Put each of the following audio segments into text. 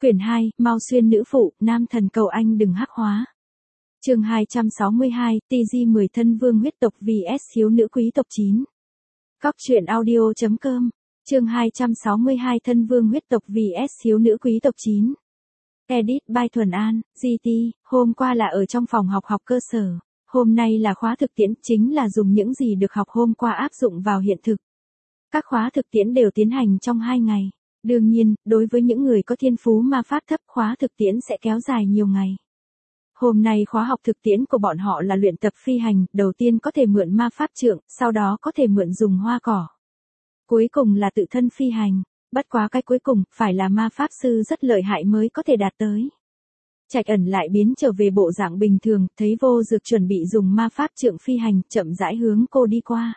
Quyển 2, Mao Xuyên nữ phụ, nam thần cầu anh đừng hắc hóa. Chương 262, TG10 thân vương huyết tộc vs thiếu nữ quý tộc 9. Cóc truyện audio.com. Chương 262 thân vương huyết tộc vs thiếu nữ quý tộc 9. Edit by Thuần An, GT, hôm qua là ở trong phòng học cơ sở, hôm nay là khóa thực tiễn, chính là dùng những gì được học hôm qua áp dụng vào hiện thực. Các khóa thực tiễn đều tiến hành trong 2 ngày. Đương nhiên, đối với những người có thiên phú ma pháp thấp, khóa thực tiễn sẽ kéo dài nhiều ngày. Hôm nay khóa học thực tiễn của bọn họ là luyện tập phi hành, đầu tiên có thể mượn ma pháp trượng, sau đó có thể mượn dùng hoa cỏ. Cuối cùng là tự thân phi hành, bất quá cái cuối cùng phải là ma pháp sư rất lợi hại mới có thể đạt tới. Trạch Ẩn lại biến trở về bộ dạng bình thường, thấy Vô Dược chuẩn bị dùng ma pháp trượng phi hành, chậm rãi hướng cô đi qua.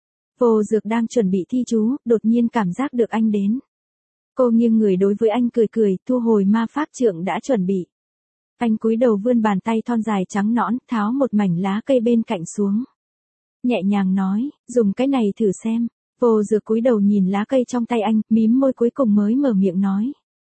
Vô Dược đang chuẩn bị thi chú, đột nhiên cảm giác được anh đến. Cô nghiêng người đối với anh cười cười, thu hồi ma pháp trượng đã chuẩn bị. Anh cúi đầu vươn bàn tay thon dài trắng nõn, tháo một mảnh lá cây bên cạnh xuống. Nhẹ nhàng nói, dùng cái này thử xem. Vô Dược cúi đầu nhìn lá cây trong tay anh, mím môi cuối cùng mới mở miệng nói.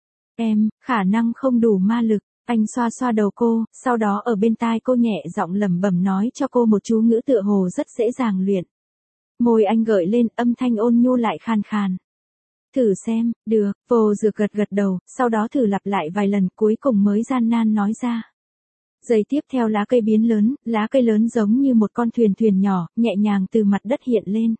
Em, khả năng không đủ ma lực. Anh xoa xoa đầu cô, sau đó ở bên tai cô nhẹ giọng lẩm bẩm nói cho cô một chú ngữ tựa hồ rất dễ dàng luyện. Môi anh gợi lên, âm thanh ôn nhu lại khàn khàn. Thử xem, được, Vô Dược gật gật đầu, sau đó thử lặp lại vài lần, cuối cùng mới gian nan nói ra. Giây tiếp theo lá cây biến lớn, lá cây lớn giống như một con thuyền nhỏ, nhẹ nhàng từ mặt đất hiện lên.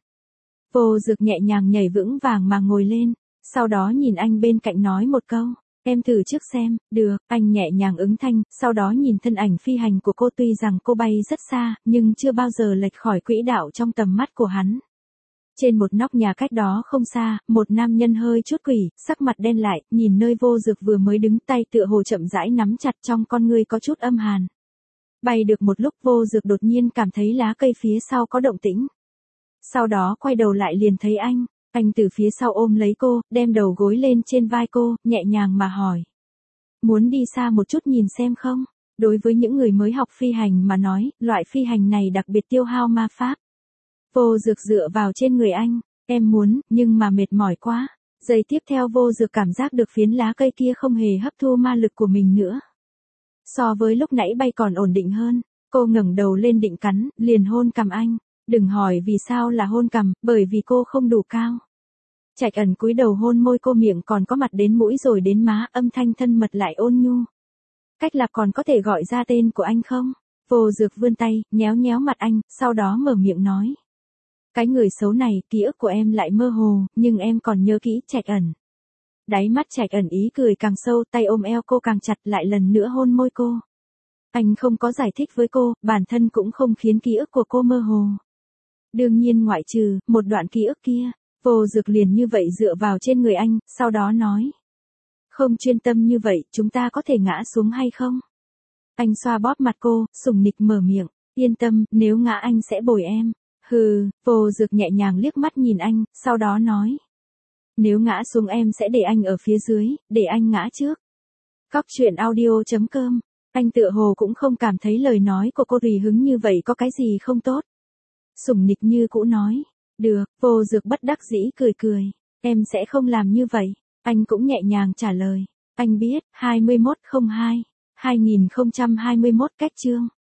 Vô Dược nhẹ nhàng nhảy vững vàng mà ngồi lên, sau đó nhìn anh bên cạnh nói một câu. Em thử trước xem, được, anh nhẹ nhàng ứng thanh, sau đó nhìn thân ảnh phi hành của cô, tuy rằng cô bay rất xa, nhưng chưa bao giờ lệch khỏi quỹ đạo trong tầm mắt của hắn. Trên một nóc nhà cách đó không xa, một nam nhân hơi chút quỷ, sắc mặt đen lại, nhìn nơi Vô Dược vừa mới đứng, tay tựa hồ chậm rãi nắm chặt, trong con ngươi có chút âm hàn. Bay được một lúc, Vô Dược đột nhiên cảm thấy lá cây phía sau có động tĩnh. Sau đó quay đầu lại liền thấy anh từ phía sau ôm lấy cô, đem đầu gối lên trên vai cô, nhẹ nhàng mà hỏi. Muốn đi xa một chút nhìn xem không? Đối với những người mới học phi hành mà nói, loại phi hành này đặc biệt tiêu hao ma pháp. Vô Dược dựa vào trên người anh, em muốn, nhưng mà mệt mỏi quá. Giây tiếp theo Vô Dược cảm giác được phiến lá cây kia không hề hấp thu ma lực của mình nữa. So với lúc nãy bay còn ổn định hơn, cô ngẩng đầu lên định cắn, liền hôn cằm anh. Đừng hỏi vì sao là hôn cằm, bởi vì cô không đủ cao. Trạch Ẩn cúi đầu hôn môi cô, miệng còn có mặt đến mũi rồi đến má, âm thanh thân mật lại ôn nhu. Cách là còn có thể gọi ra tên của anh không? Vô Dược vươn tay, nhéo nhéo mặt anh, sau đó mở miệng nói. Cái người xấu này, ký ức của em lại mơ hồ, nhưng em còn nhớ kỹ. Trạch Ẩn. Đáy mắt Trạch Ẩn ý cười càng sâu, tay ôm eo cô càng chặt, lại lần nữa hôn môi cô. Anh không có giải thích với cô, bản thân cũng không khiến ký ức của cô mơ hồ. Đương nhiên ngoại trừ một đoạn ký ức kia. Vô Dược liền như vậy dựa vào trên người anh, sau đó nói. Không chuyên tâm như vậy, chúng ta có thể ngã xuống hay không? Anh xoa bóp mặt cô, sủng nịch mở miệng. Yên tâm, nếu ngã anh sẽ bồi em. Hừ, Vô Dược nhẹ nhàng liếc mắt nhìn anh, sau đó nói. Nếu ngã xuống em sẽ để anh ở phía dưới, để anh ngã trước. Cóc truyện audio.com. Anh tựa hồ cũng không cảm thấy lời nói của cô tùy hứng như vậy có cái gì không tốt. Sủng nịch như cũ nói. Được, Vô Dược bất đắc dĩ cười cười. Em sẽ không làm như vậy. Anh cũng nhẹ nhàng trả lời. Anh biết, 2102, 2021 cách chương.